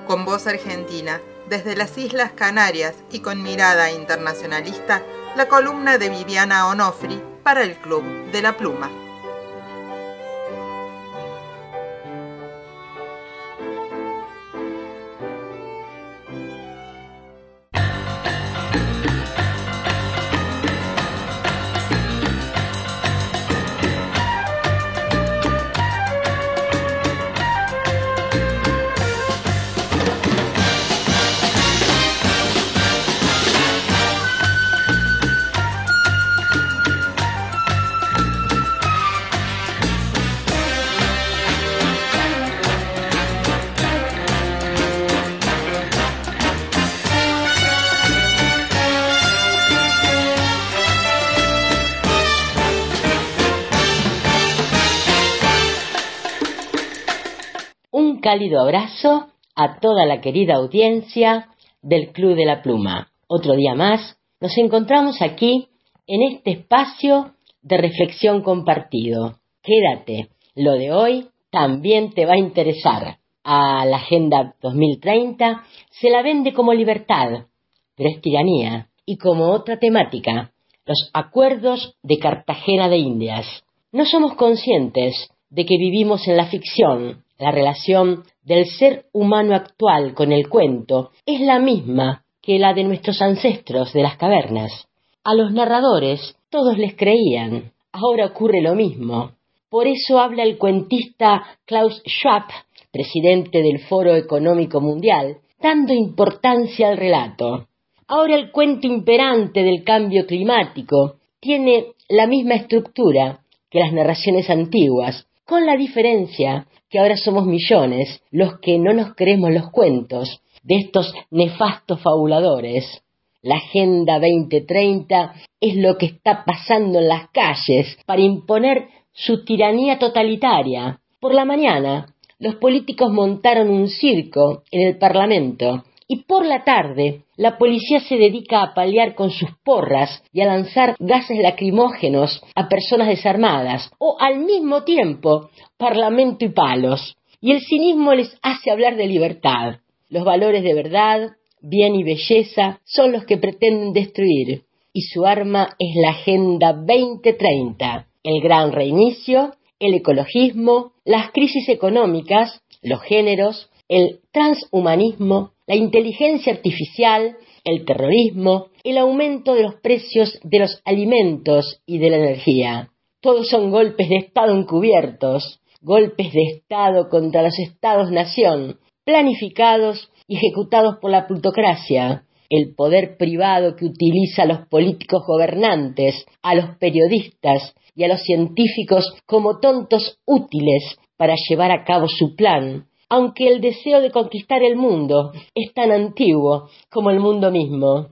Con voz argentina, desde las Islas Canarias y con mirada internacionalista, la columna de Viviana Onofri para el Club de la Pluma. Un cálido abrazo a toda la querida audiencia del Club de la Pluma. Otro día más nos encontramos aquí en este espacio de reflexión compartido. Quédate, lo de hoy también te va a interesar. A la Agenda 2030 se la vende como libertad, pero es tiranía, y como otra temática, los acuerdos de Cartagena de Indias. No somos conscientes de que vivimos en la ficción. La relación del ser humano actual con el cuento es la misma que la de nuestros ancestros de las cavernas. A los narradores todos les creían. Ahora ocurre lo mismo. Por eso habla el cuentista Klaus Schwab, presidente del Foro Económico Mundial, dando importancia al relato. Ahora el cuento imperante del cambio climático tiene la misma estructura que las narraciones antiguas, con la diferencia que ahora somos millones los que no nos creemos los cuentos de estos nefastos fabuladores. La Agenda 2030 es lo que está pasando en las calles para imponer su tiranía totalitaria. Por la mañana, los políticos montaron un circo en el Parlamento y por la tarde la policía se dedica a paliar con sus porras y a lanzar gases lacrimógenos a personas desarmadas, o al mismo tiempo parlamento y palos. Y el cinismo les hace hablar de libertad. Los valores de verdad, bien y belleza son los que pretenden destruir, y su arma es la Agenda 2030, el gran reinicio, el ecologismo, las crisis económicas, los géneros, el transhumanismo, la inteligencia artificial, el terrorismo, el aumento de los precios de los alimentos y de la energía. Todos son golpes de Estado encubiertos, golpes de Estado contra los Estados-nación, planificados y ejecutados por la plutocracia, el poder privado que utiliza a los políticos gobernantes, a los periodistas y a los científicos como tontos útiles para llevar a cabo su plan, aunque el deseo de conquistar el mundo es tan antiguo como el mundo mismo.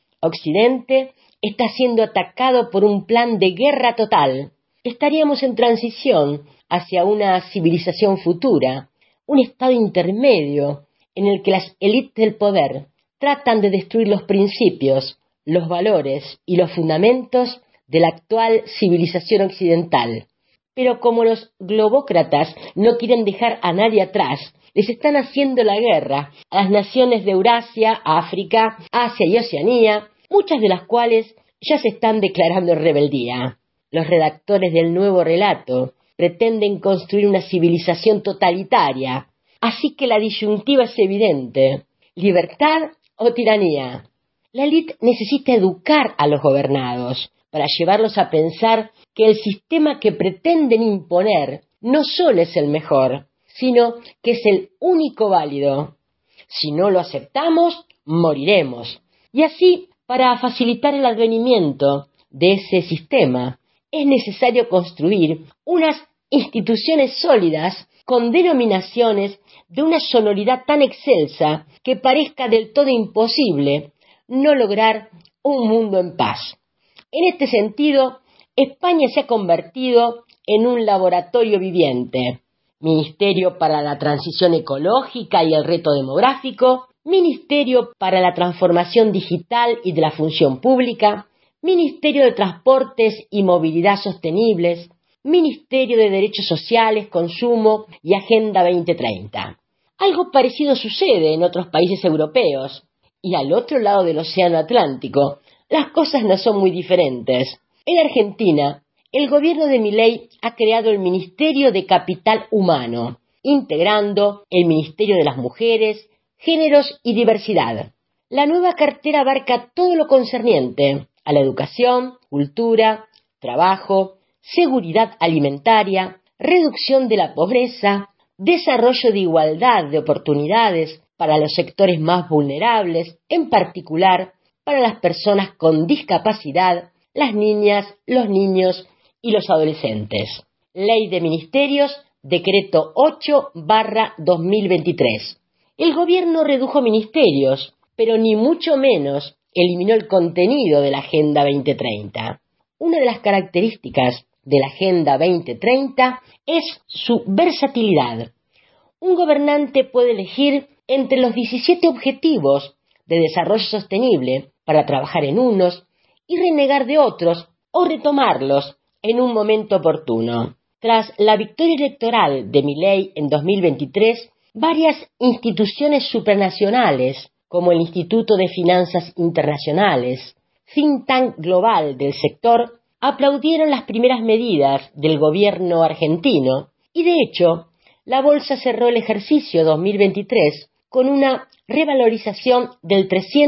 Occidente está siendo atacado por un plan de guerra total. Estaríamos en transición hacia una civilización futura, un estado intermedio en el que las élites del poder tratan de destruir los principios, los valores y los fundamentos de la actual civilización occidental. Pero como los globócratas no quieren dejar a nadie atrás, les están haciendo la guerra a las naciones de Eurasia, África, Asia y Oceanía, muchas de las cuales ya se están declarando en rebeldía. Los redactores del nuevo relato pretenden construir una civilización totalitaria, así que la disyuntiva es evidente: libertad o tiranía. La élite necesita educar a los gobernados para llevarlos a pensar que el sistema que pretenden imponer no solo es el mejor, sino que es el único válido. Si no lo aceptamos, moriremos. Y así, para facilitar el advenimiento de ese sistema, es necesario construir unas instituciones sólidas con denominaciones de una sonoridad tan excelsa que parezca del todo imposible no lograr un mundo en paz. En este sentido, España se ha convertido en un laboratorio viviente. Ministerio para la Transición Ecológica y el Reto Demográfico, Ministerio para la Transformación Digital y de la Función Pública, Ministerio de Transportes y Movilidad Sostenibles, Ministerio de Derechos Sociales, Consumo y Agenda 2030. Algo parecido sucede en otros países europeos. Y al otro lado del Océano Atlántico, las cosas no son muy diferentes. En Argentina, el gobierno de Milei ha creado el Ministerio de Capital Humano, integrando el Ministerio de las Mujeres, Géneros y Diversidad. La nueva cartera abarca todo lo concerniente a la educación, cultura, trabajo, seguridad alimentaria, reducción de la pobreza, desarrollo de igualdad de oportunidades para los sectores más vulnerables, en particular para las personas con discapacidad, las niñas, los niños y los adolescentes. Ley de Ministerios, Decreto 8/2023. El gobierno redujo ministerios, pero ni mucho menos eliminó el contenido de la Agenda 2030. Una de las características de la Agenda 2030 es su versatilidad. Un gobernante puede elegir entre los 17 objetivos de desarrollo sostenible para trabajar en unos y renegar de otros o retomarlos en un momento oportuno. Tras la victoria electoral de Milei en 2023, varias instituciones supranacionales, como el Instituto de Finanzas Internacionales, think tank global del sector, aplaudieron las primeras medidas del gobierno argentino y, de hecho, la bolsa cerró el ejercicio 2023 con una revalorización del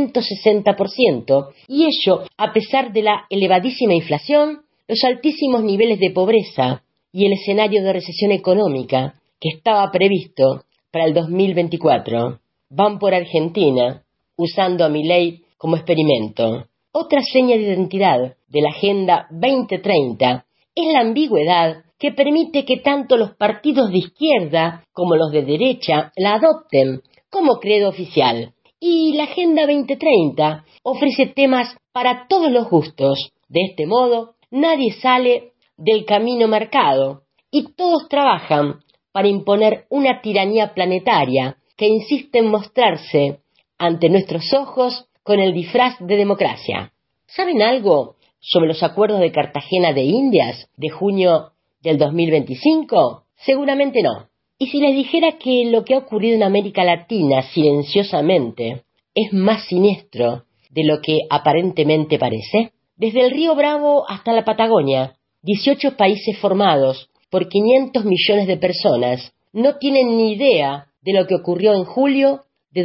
360%, y ello a pesar de la elevadísima inflación, los altísimos niveles de pobreza y el escenario de recesión económica que estaba previsto para el 2024. Van por Argentina, usando a Milei como experimento. Otra seña de identidad de la Agenda 2030 es la ambigüedad que permite que tanto los partidos de izquierda como los de derecha la adopten como credo oficial. Y la Agenda 2030 ofrece temas para todos los gustos. De este modo, nadie sale del camino marcado y todos trabajan para imponer una tiranía planetaria que insiste en mostrarse ante nuestros ojos con el disfraz de democracia. ¿Saben algo sobre los acuerdos de Cartagena de Indias de junio del 2025? Seguramente no. Y si les dijera que lo que ha ocurrido en América Latina silenciosamente es más siniestro de lo que aparentemente parece. Desde el río Bravo hasta la Patagonia, 18 países formados por 500 millones de personas no tienen ni idea de lo que ocurrió en julio de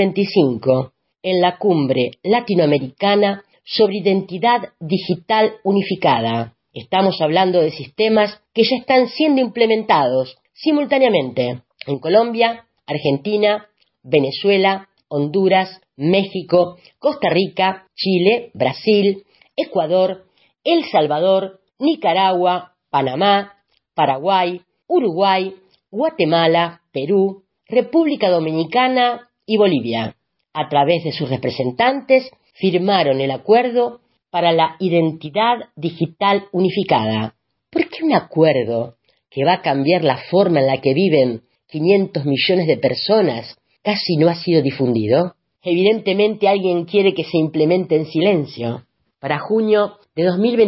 2025 en la Cumbre Latinoamericana sobre Identidad Digital Unificada. Estamos hablando de sistemas que ya están siendo implementados simultáneamente en Colombia, Argentina, Venezuela, Honduras, México, Costa Rica, Chile, Brasil, Ecuador, El Salvador, Nicaragua, Panamá, Paraguay, Uruguay, Guatemala, Perú, República Dominicana y Bolivia. A través de sus representantes firmaron el Acuerdo para la Identidad Digital Unificada. ¿Por qué un acuerdo que va a cambiar la forma en la que viven 500 millones de personas casi no ha sido difundido? Evidentemente alguien quiere que se implemente en silencio. Para junio de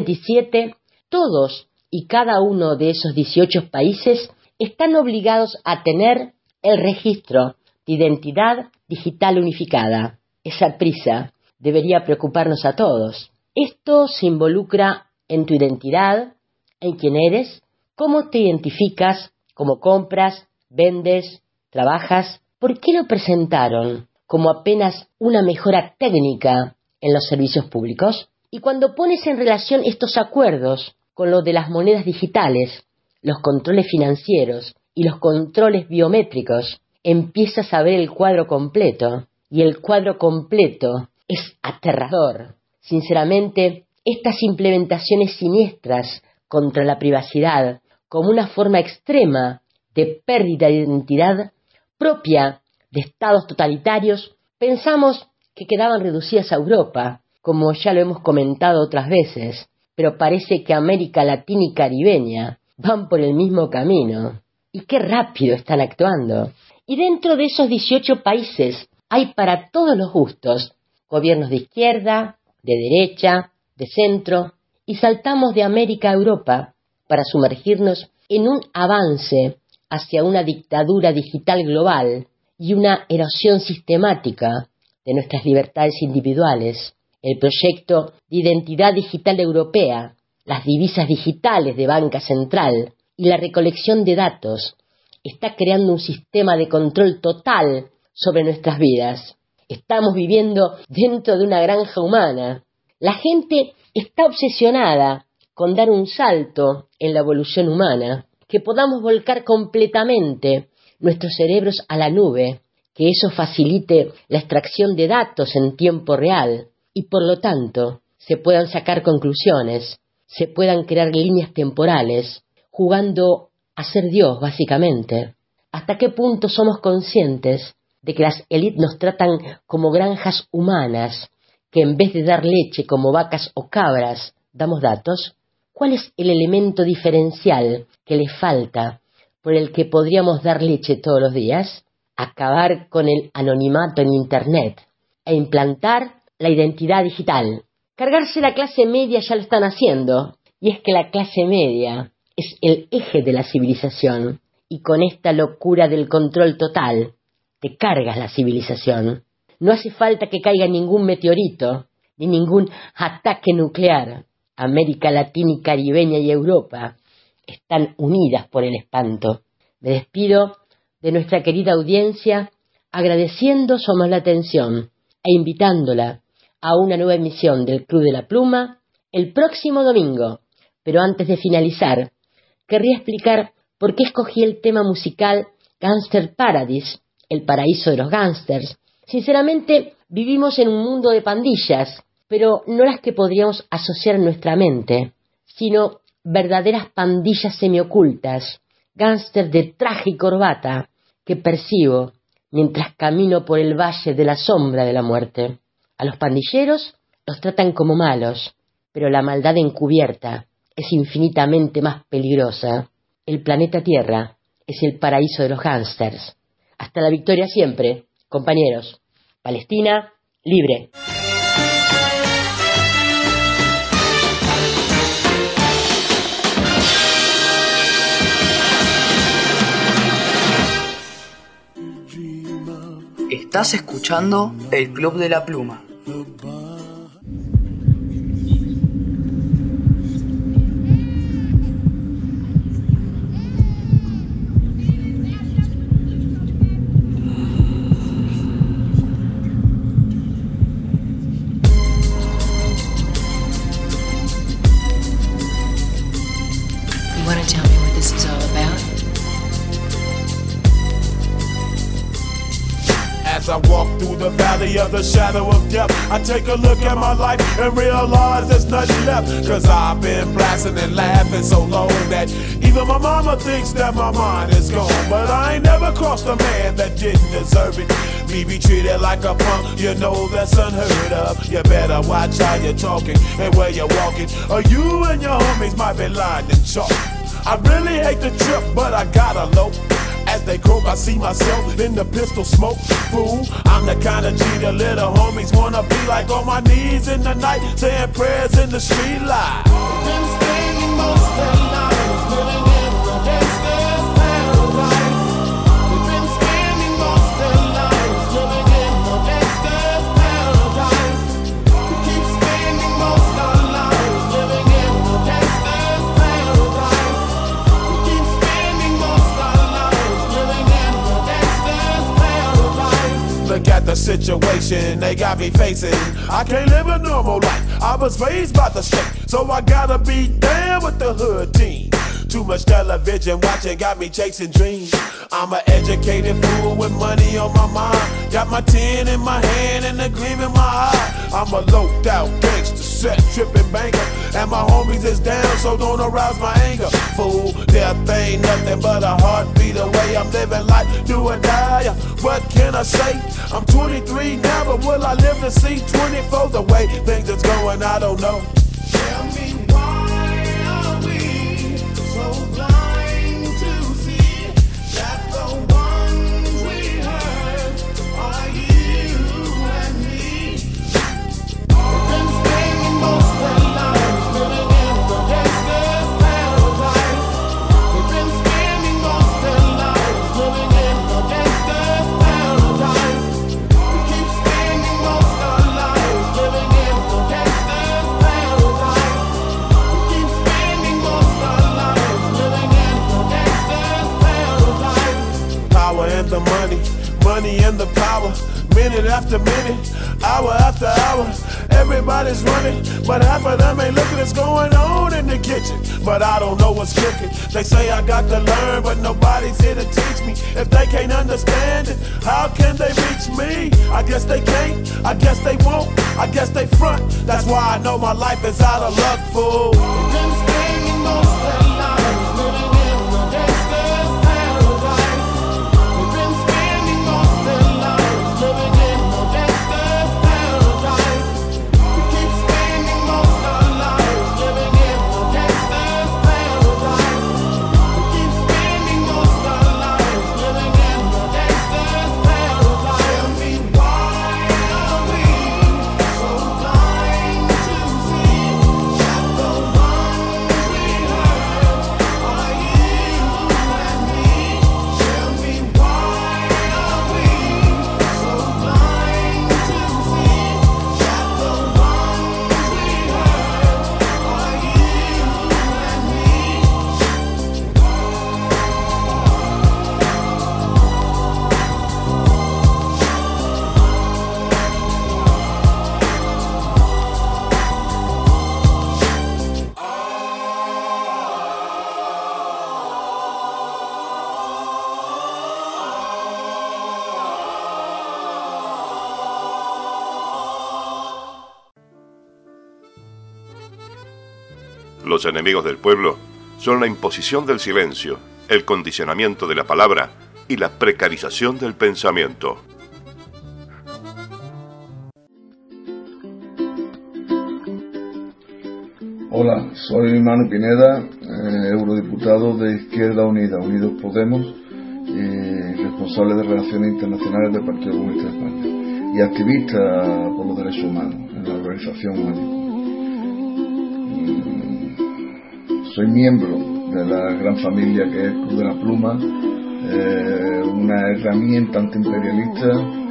2027, todos y cada uno de esos 18 países están obligados a tener el registro de identidad digital unificada. Esa prisa debería preocuparnos a todos. Esto se involucra en tu identidad, en quién eres, cómo te identificas, cómo compras, vendes, trabajas. ¿Por qué lo presentaron como apenas una mejora técnica en los servicios públicos? Y cuando pones en relación estos acuerdos con lo de las monedas digitales, los controles financieros y los controles biométricos, empiezas a ver el cuadro completo. Y el cuadro completo es aterrador. Sinceramente, estas implementaciones siniestras contra la privacidad, como una forma extrema de pérdida de identidad propia de estados totalitarios, pensamos que quedaban reducidas a Europa, como ya lo hemos comentado otras veces, pero parece que América Latina y Caribeña van por el mismo camino. Y qué rápido están actuando. Y dentro de esos 18 países hay para todos los gustos, gobiernos de izquierda, de derecha, de centro, y saltamos de América a Europa para sumergirnos en un avance hacia una dictadura digital global y una erosión sistemática de nuestras libertades individuales. El proyecto de identidad digital europea, las divisas digitales de banca central y la recolección de datos está creando un sistema de control total sobre nuestras vidas. Estamos viviendo dentro de una granja humana. La gente está obsesionada con dar un salto en la evolución humana, que podamos volcar completamente nuestros cerebros a la nube, que eso facilite la extracción de datos en tiempo real y por lo tanto se puedan sacar conclusiones, se puedan crear líneas temporales, jugando a ser Dios básicamente. ¿Hasta qué punto somos conscientes de que las élites nos tratan como granjas humanas, que en vez de dar leche como vacas o cabras, damos datos? ¿Cuál es el elemento diferencial que les falta por el que podríamos dar leche todos los días? Acabar con el anonimato en Internet e implantar la identidad digital. Cargarse la clase media ya lo están haciendo, y es que la clase media es el eje de la civilización, y con esta locura del control total, te cargas la civilización. No hace falta que caiga ningún meteorito, ni ningún ataque nuclear. América Latina y Caribeña y Europa están unidas por el espanto. Me despido de nuestra querida audiencia agradeciendo su amable atención e invitándola a una nueva emisión del Club de la Pluma el próximo domingo. Pero antes de finalizar, querría explicar por qué escogí el tema musical Gangster Paradise, el paraíso de los gángsters. Sinceramente, vivimos en un mundo de pandillas, pero no las que podríamos asociar en nuestra mente, sino verdaderas pandillas semiocultas, gángsters de traje y corbata, que percibo mientras camino por el valle de la sombra de la muerte. A los pandilleros los tratan como malos, pero la maldad encubierta es infinitamente más peligrosa. El planeta Tierra es el paraíso de los gángsters. Hasta la victoria siempre, compañeros. Palestina, libre. Estás escuchando el Club de la Pluma. You want to tell me what this is all about? As I walk through the valley of the shadow of death, I take a look at my life and realize there's nothing left. Cause I've been blasting and laughing so long that even my mama thinks that my mind is gone. But I ain't never crossed a man that didn't deserve it. Me be treated like a punk, you know that's unheard of. You better watch how you're talking and where you're walking, or you and your homies might be lined in chalk. I really hate the trip, but I gotta low. As they croak, I see myself in the pistol smoke. Fool, I'm the kind of G the little homies wanna be like, on my knees in the night, saying prayers in the street light. Been spending most of their lives living in the gangster's paradise. They've been spending most of their lives living in the gangster's paradise. We keep spending most of our lives living in the gangster's paradise. We keep spending most of our lives living in the gangster's paradise. Look at the situation they got me facing. I can't live a normal life. I was raised by the state, so I gotta be down with the hood team. Too much television watching got me chasing dreams. I'm an educated fool with money on my mind. Got my tin in my hand and a gleam in my eye. I'm a loped out gangster, set tripping banker, and my homies is down, so don't arouse my anger. Fool, death ain't nothing but a heartbeat away. I'm living life, do or die. What can I say? I'm 23 now, but will I live to see 24? The way things is going, I don't know. Tell me why are we so blind to see that the ones we hurt are you and me? We've been spending most of our lives living in the gangster's paradise. We've been spending most of our lives living in the gangster's paradise. and the money, money and the power. Minute after minute, hour after hour, everybody's running, but half of them ain't looking what's going on in the kitchen. But I don't know what's cooking. They say I got to learn, but nobody's here to teach me. If they can't understand it, how can they reach me? I guess they can't, I guess they won't, I guess they front. That's why I know my life is out of luck, fool. We've been spending most of their lives living in the gangster's paradise. We've been spending most of their lives living in the gangster's paradise. We keep spending most of our lives living in the gangster's paradise. We keep spending most of our lives living in the gangster's paradise. Tell me why are we so blind to see that the ones we hurt are you and me? Tell me why are we so blind to see that the ones we hurt are you and me? Los enemigos del pueblo son la imposición del silencio, el condicionamiento de la palabra y la precarización del pensamiento. Hola, soy Manu Pineda, eurodiputado de Izquierda Unida, Unidos Podemos, y responsable de Relaciones Internacionales del Partido Comunista de España, y activista por los derechos humanos en la organización UNICO. Soy miembro de la gran familia que es Club de la Pluma, una herramienta antiimperialista